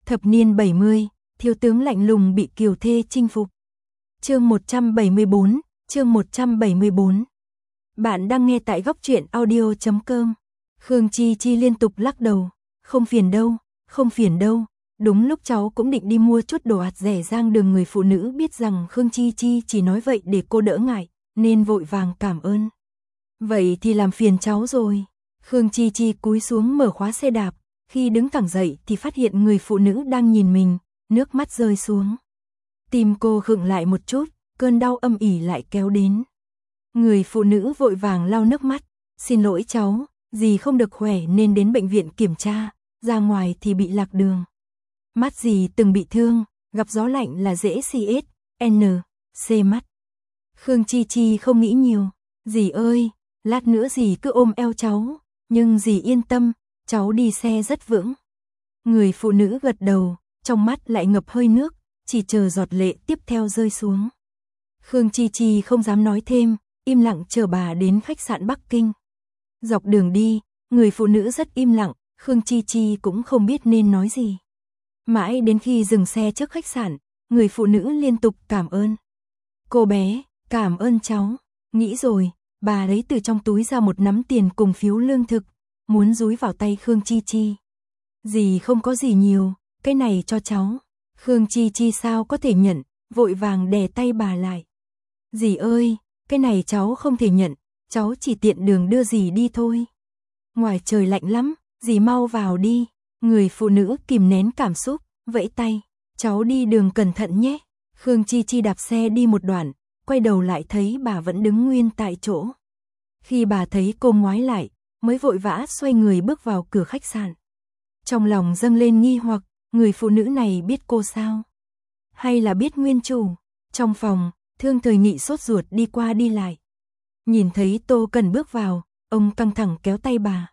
Thập niên 70, thiếu tướng lạnh lùng bị kiều thê chinh phục. Chương 174, chương 174. Bạn đang nghe tại góc truyện audio.com. Khương Chi Chi liên tục lắc đầu, không phiền đâu, không phiền đâu. Đúng lúc cháu cũng định đi mua chút đồ hạt rẻ rang đường, người phụ nữ biết rằng Khương Chi Chi chỉ nói vậy để cô đỡ ngại, nên vội vàng cảm ơn. Vậy thì làm phiền cháu rồi. Khương Chi Chi cúi xuống mở khóa xe đạp, khi đứng thẳng dậy thì phát hiện người phụ nữ đang nhìn mình, nước mắt rơi xuống. Tim cô khựng lại một chút, cơn đau âm ỉ lại kéo đến. Người phụ nữ vội vàng lau nước mắt, xin lỗi cháu, dì không được khỏe nên đến bệnh viện kiểm tra, ra ngoài thì bị lạc đường. Mắt dì từng bị thương, gặp gió lạnh là dễ C mắt. Khương Chi Chi không nghĩ nhiều, dì ơi, lát nữa dì cứ ôm eo cháu, nhưng dì yên tâm, cháu đi xe rất vững. Người phụ nữ gật đầu, trong mắt lại ngập hơi nước, chỉ chờ giọt lệ tiếp theo rơi xuống. Khương Chi Chi không dám nói thêm, im lặng chờ bà đến khách sạn Bắc Kinh. Dọc đường đi, người phụ nữ rất im lặng, Khương Chi Chi cũng không biết nên nói gì. Mãi đến khi dừng xe trước khách sạn, người phụ nữ liên tục cảm ơn. Cô bé, cảm ơn cháu. Nghĩ rồi, bà lấy từ trong túi ra một nắm tiền cùng phiếu lương thực, muốn dúi vào tay Khương Chi Chi. Dì không có gì nhiều, cái này cho cháu. Khương Chi Chi sao có thể nhận, vội vàng đè tay bà lại. Dì ơi, cái này cháu không thể nhận, cháu chỉ tiện đường đưa dì đi thôi. Ngoài trời lạnh lắm, dì mau vào đi. Người phụ nữ kìm nén cảm xúc, vẫy tay, cháu đi đường cẩn thận nhé. Khương Chi Chi đạp xe đi một đoạn, quay đầu lại thấy bà vẫn đứng nguyên tại chỗ. Khi bà thấy cô ngoái lại, mới vội vã xoay người bước vào cửa khách sạn. Trong lòng dâng lên nghi hoặc, người phụ nữ này biết cô sao? Hay là biết nguyên chủ? Trong phòng, Thương Thời Nghị sốt ruột đi qua đi lại. Nhìn thấy Tô Cần bước vào, ông căng thẳng kéo tay bà.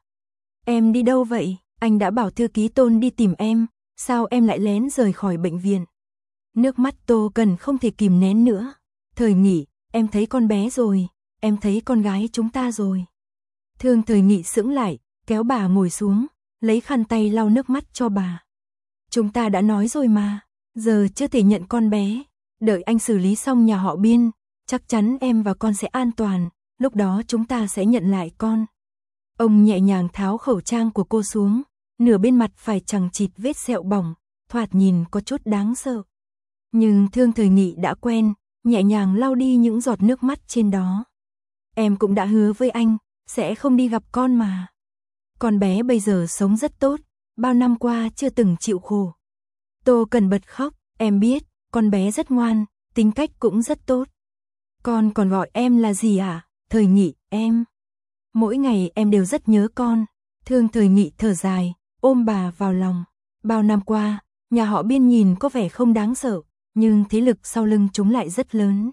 Em đi đâu vậy? Anh đã bảo thư ký Tôn đi tìm em, sao em lại lén rời khỏi bệnh viện? Nước mắt Tô Cần không thể kìm nén nữa. Thời Nghị, em thấy con bé rồi, em thấy con gái chúng ta rồi. Thương Thời Nghị sững lại, kéo bà ngồi xuống, lấy khăn tay lau nước mắt cho bà. Chúng ta đã nói rồi mà, giờ chưa thể nhận con bé, đợi anh xử lý xong nhà họ Biên, chắc chắn em và con sẽ an toàn, lúc đó chúng ta sẽ nhận lại con. Ông nhẹ nhàng tháo khẩu trang của cô xuống, nửa bên mặt phải chằng chịt vết sẹo bỏng, thoạt nhìn có chút đáng sợ. Nhưng Thương Thời Nghị đã quen, nhẹ nhàng lau đi những giọt nước mắt trên đó. Em cũng đã hứa với anh, sẽ không đi gặp con mà. Con bé bây giờ sống rất tốt, bao năm qua chưa từng chịu khổ. Tô Cần bật khóc, em biết, con bé rất ngoan, tính cách cũng rất tốt. Con còn gọi em là gì à? Thời Nghị, em. Mỗi ngày em đều rất nhớ con. Thương Thời Nghị thở dài, ôm bà vào lòng. Bao năm qua, nhà họ Biên nhìn có vẻ không đáng sợ, nhưng thế lực sau lưng chúng lại rất lớn.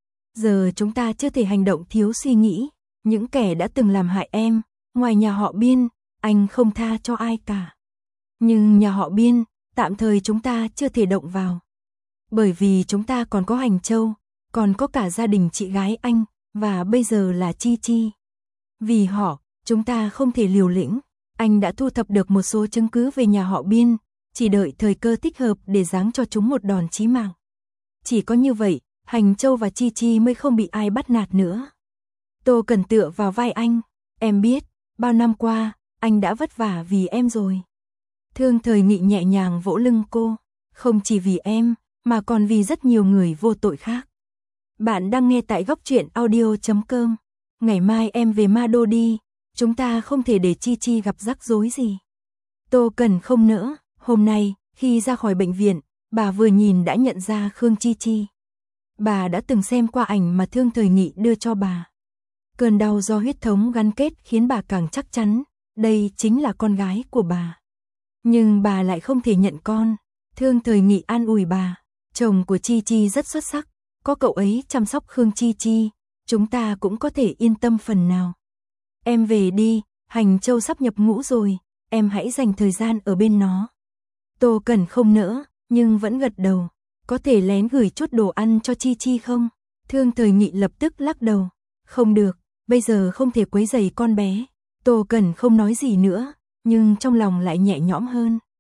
Giờ chúng ta chưa thể hành động thiếu suy nghĩ. Những kẻ đã từng làm hại em, ngoài nhà họ Biên, anh không tha cho ai cả. Nhưng nhà họ Biên, tạm thời chúng ta chưa thể động vào. Bởi vì chúng ta còn có Hành Châu, còn có cả gia đình chị gái anh, và bây giờ là Chi Chi. Vì họ, chúng ta không thể liều lĩnh. Anh đã thu thập được một số chứng cứ về nhà họ Biên, chỉ đợi thời cơ thích hợp để giáng cho chúng một đòn chí mạng. Chỉ có như vậy, Hành Châu và Chi Chi mới không bị ai bắt nạt nữa. Tô Cần tựa vào vai anh, em biết, bao năm qua, anh đã vất vả vì em rồi. Thương Thời Nghị nhẹ nhàng vỗ lưng cô, không chỉ vì em, mà còn vì rất nhiều người vô tội khác. Bạn đang nghe tại góc truyện audio.com. Ngày mai em về Ma Đô đi, chúng ta không thể để Chi Chi gặp rắc rối gì. Tô Cần không nỡ, hôm nay, khi ra khỏi bệnh viện, bà vừa nhìn đã nhận ra Khương Chi Chi. Bà đã từng xem qua ảnh mà Thương Thời Nghị đưa cho bà. Cơn đau do huyết thống gắn kết khiến bà càng chắc chắn, đây chính là con gái của bà. Nhưng bà lại không thể nhận con. Thương Thời Nghị an ủi bà, chồng của Chi Chi rất xuất sắc, có cậu ấy chăm sóc Khương Chi Chi, chúng ta cũng có thể yên tâm phần nào. Em về đi, Hành Châu sắp nhập ngũ rồi, em hãy dành thời gian ở bên nó. Tô Cần không nỡ, nhưng vẫn gật đầu. Có thể lén gửi chút đồ ăn cho Chi Chi không? Thương Thời Nghị lập tức lắc đầu. Không được, bây giờ không thể quấy rầy con bé. Tô Cần không nói gì nữa, nhưng trong lòng lại nhẹ nhõm hơn.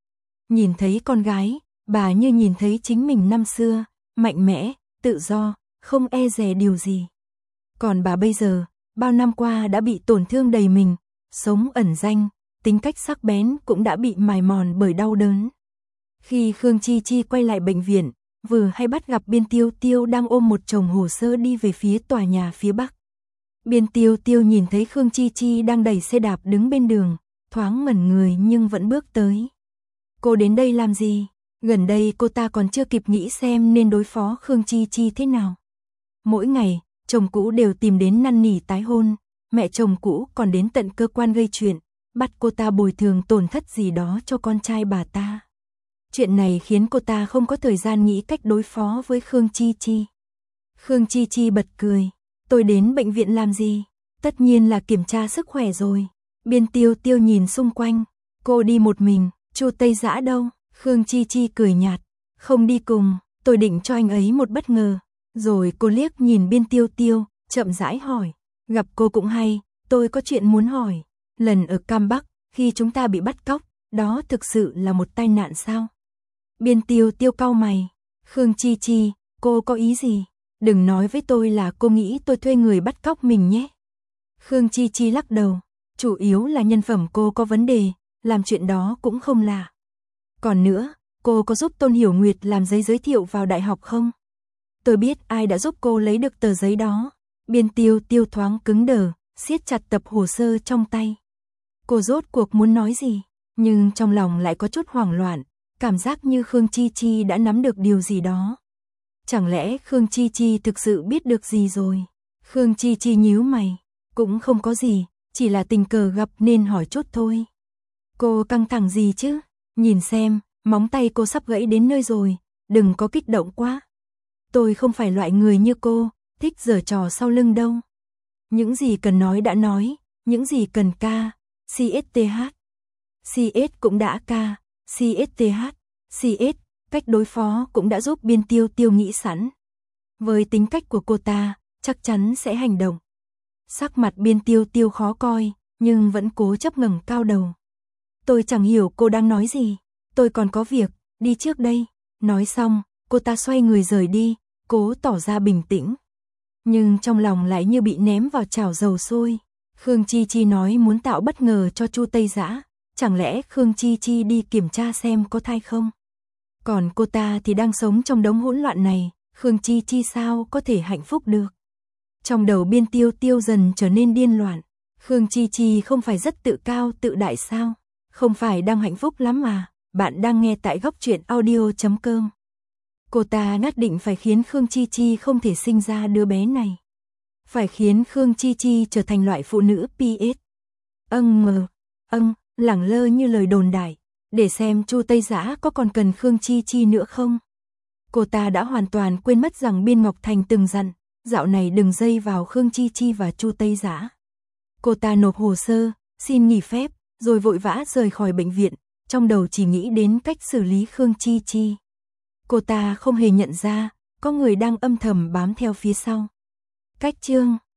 Nhìn thấy con gái, bà như nhìn thấy chính mình năm xưa, mạnh mẽ, tự do, không e dè điều gì. Còn bà bây giờ, bao năm qua đã bị tổn thương đầy mình, sống ẩn danh, tính cách sắc bén cũng đã bị mài mòn bởi đau đớn. Khi Khương Chi Chi quay lại bệnh viện, vừa hay bắt gặp Biên Tiêu Tiêu đang ôm một chồng hồ sơ đi về phía tòa nhà phía bắc. Biên Tiêu Tiêu nhìn thấy Khương Chi Chi đang đẩy xe đạp đứng bên đường, thoáng ngẩn người nhưng vẫn bước tới. Cô đến đây làm gì? Gần đây cô ta còn chưa kịp nghĩ xem nên đối phó Khương Chi Chi thế nào. Mỗi ngày, chồng cũ đều tìm đến năn nỉ tái hôn, mẹ chồng cũ còn đến tận cơ quan gây chuyện, bắt cô ta bồi thường tổn thất gì đó cho con trai bà ta. Chuyện này khiến cô ta không có thời gian nghĩ cách đối phó với Khương Chi Chi. Khương Chi Chi bật cười, tôi đến bệnh viện làm gì? Tất nhiên là kiểm tra sức khỏe rồi. Biên Tiêu Tiêu nhìn xung quanh, cô đi một mình, Chu Tây Dã đâu? Khương Chi Chi cười nhạt, không đi cùng, tôi định cho anh ấy một bất ngờ. Rồi cô liếc nhìn Biên Tiêu Tiêu, chậm rãi hỏi, gặp cô cũng hay, tôi có chuyện muốn hỏi. Lần ở Cam Bắc, khi chúng ta bị bắt cóc, đó thực sự là một tai nạn sao? Biên Tiêu Tiêu cau mày, Khương Chi Chi, cô có ý gì? Đừng nói với tôi là cô nghĩ tôi thuê người bắt cóc mình nhé. Khương Chi Chi lắc đầu, chủ yếu là nhân phẩm cô có vấn đề, làm chuyện đó cũng không lạ. Còn nữa, cô có giúp Tôn Hiểu Nguyệt làm giấy giới thiệu vào đại học không? Tôi biết ai đã giúp cô lấy được tờ giấy đó. Biên Tiêu Tiêu thoáng cứng đờ, siết chặt tập hồ sơ trong tay. Cô rốt cuộc muốn nói gì, nhưng trong lòng lại có chút hoảng loạn, cảm giác như Khương Chi Chi đã nắm được điều gì đó. Chẳng lẽ Khương Chi Chi thực sự biết được gì rồi? Khương Chi Chi nhíu mày, cũng không có gì, chỉ là tình cờ gặp nên hỏi chút thôi. Cô căng thẳng gì chứ? Nhìn xem, móng tay cô sắp gãy đến nơi rồi, đừng có kích động quá. Tôi không phải loại người như cô, thích giở trò sau lưng đâu. Những gì cần nói đã nói, những gì cần ca, CSTH. CS cũng đã ca, CSTH, CS, cách đối phó cũng đã giúp Biên Tiêu Tiêu nghĩ sẵn. Với tính cách của cô ta, chắc chắn sẽ hành động. Sắc mặt Biên Tiêu Tiêu khó coi, nhưng vẫn cố chấp ngẩng cao đầu. Tôi chẳng hiểu cô đang nói gì, tôi còn có việc, đi trước đây. Nói xong, cô ta xoay người rời đi, cố tỏ ra bình tĩnh. Nhưng trong lòng lại như bị ném vào chảo dầu sôi. Khương Chi Chi nói muốn tạo bất ngờ cho Chu Tây Dã, chẳng lẽ Khương Chi Chi đi kiểm tra xem có thai không? Còn cô ta thì đang sống trong đống hỗn loạn này, Khương Chi Chi sao có thể hạnh phúc được? Trong đầu Biên Tiêu Tiêu dần trở nên điên loạn. Khương Chi Chi không phải rất tự cao tự đại sao? Không phải đang hạnh phúc lắm mà. Bạn đang nghe tại Góc Truyện Audio.com. Cô ta nhất định phải khiến Khương Chi Chi không thể sinh ra đứa bé này. Phải khiến Khương Chi Chi trở thành loại phụ nữ PS. Lẳng lơ như lời đồn đại, để xem Chu Tây Dã có còn cần Khương Chi Chi nữa không. Cô ta đã hoàn toàn quên mất rằng Biên Ngọc Thành từng dặn, dạo này đừng dây vào Khương Chi Chi và Chu Tây Dã. Cô ta nộp hồ sơ, xin nghỉ phép, rồi vội vã rời khỏi bệnh viện, trong đầu chỉ nghĩ đến cách xử lý Khương Chi Chi. Cô ta không hề nhận ra, có người đang âm thầm bám theo phía sau. Cách chương